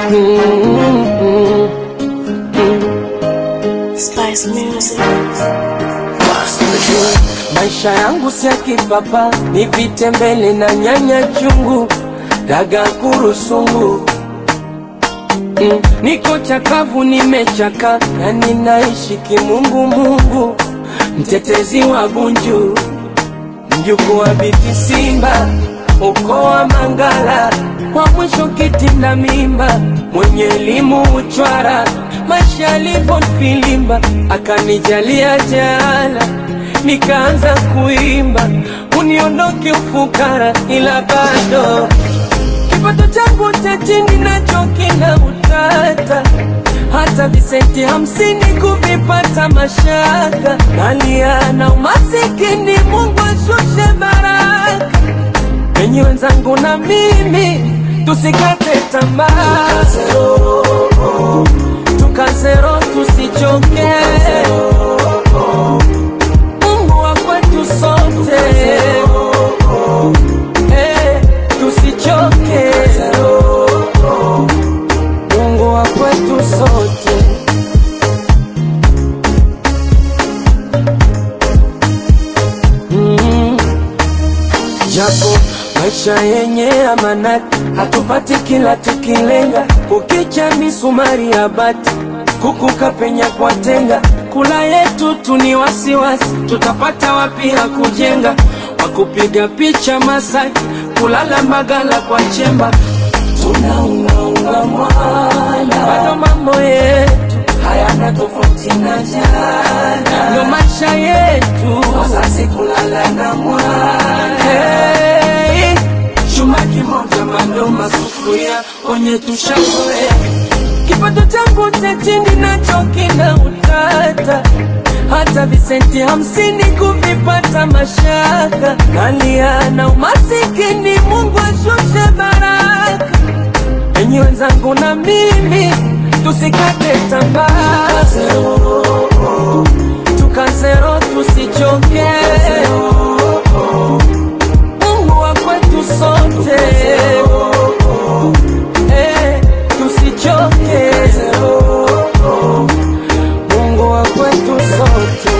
Spice Music. Maisha yangu si ya kipapa, nipite mbele na nyanya chungu, daga kurusungu. Niko chakavu nimechaka, na ninaishi kimungu mungu, mtetezi wa Bunju, mjukuu wa Biti Simba, ukoo wa Mangala, wa mwisho kitinda mimba, mwenye elimu uchwara. Maisha yalivyo filimba, akanijalia jala, nikaanza kuimba, uniondoke ufukara, ila bado kipato changu cha chini nacho kina utata, hata visenti 50 kuvipata mashaka. Nalia na umasikini, Mungu ashushe baraka. Enyi wenzangu na mimi tusikate tamaa, tukazero tusichoke, Mungu wa kwetu sote, tusichoke, Mungu wa kwetu sote. Japo maisha yenye amanati, hatupati kila tukilenga, kukicha misumari ya bati, kukuka penya kwa tenga. Kula yetu tuni wasiwasi, tutapata wapi ya kujenga, wakupiga picha Masaki, kulala Mbagala kwa chemba. Tunaungaunga mwana, bado mambo yetu hayana tofauti na jana, ndo maisha yetu, wazazi kulala na mwana. Chuma kimoja mandoma sufuria, onye tushakoe. Kipato changu cha chini nacho kina utata, hata visenti 50 kuvipata mashaka. Nalia na umasikini, Mungu ashushe baraka. Enyi wenzangu na mimi tusikate tamaa, tukazero tusichoke, Mungu wa kwetu sote, tusichoke, Mungu wa kwetu sote.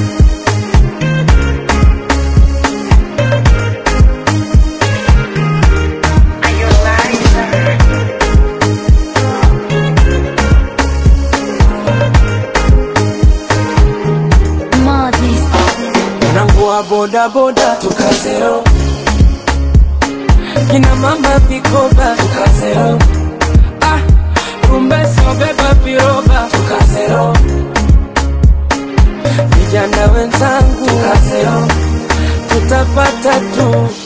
Nangu wa boda boda tukazero, kina mama vikoba tukazero, rumbesi wabeba piroba tukazero, vijana wenzangu tukazero, tutapata tu.